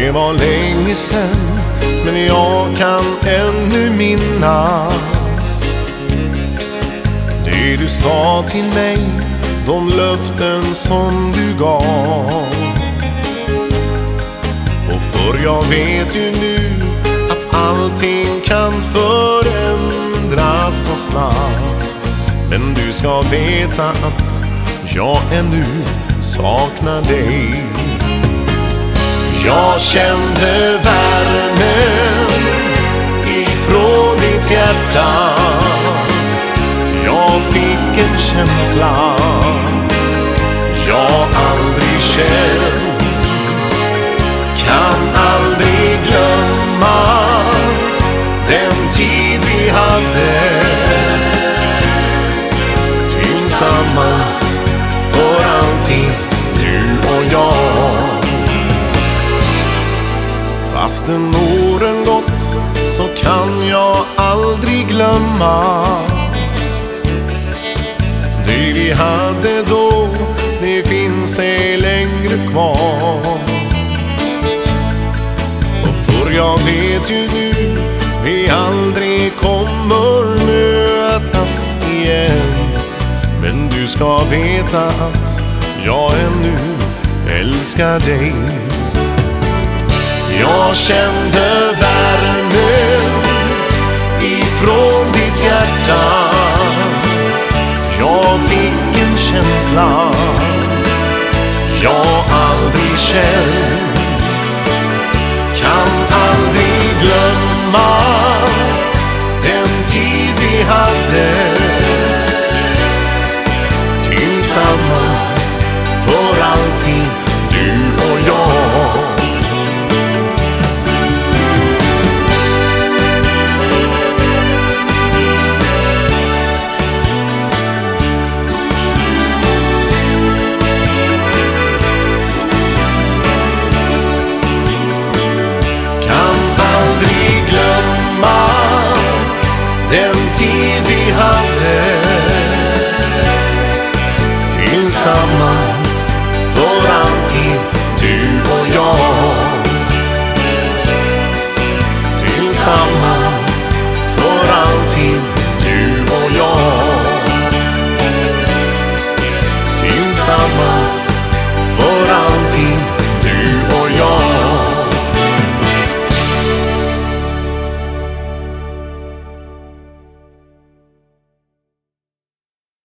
Det var länge sedan, men jag kan ännu minnas det du sa till mig, de löften som du gav. Och för jag vet ju nu att allting kan förändras så snabbt. Men du ska veta att jag ännu saknar dig. Jag kände värmen ifrån ditt hjärta. Jag fick en känsla jag aldrig känt. Kan aldrig glömma den tid vi hade tillsammans för alltid, du och jag. Fastän åren gått så kan jag aldrig glömma det vi hade då, det finns ej längre kvar. Och för jag vet ju nu vi aldrig kommer mötas igen. Men du ska veta att jag ännu älskar dig. Jag kände värmen ifrån ditt hjärta. Jag fick en känsla jag aldrig känt.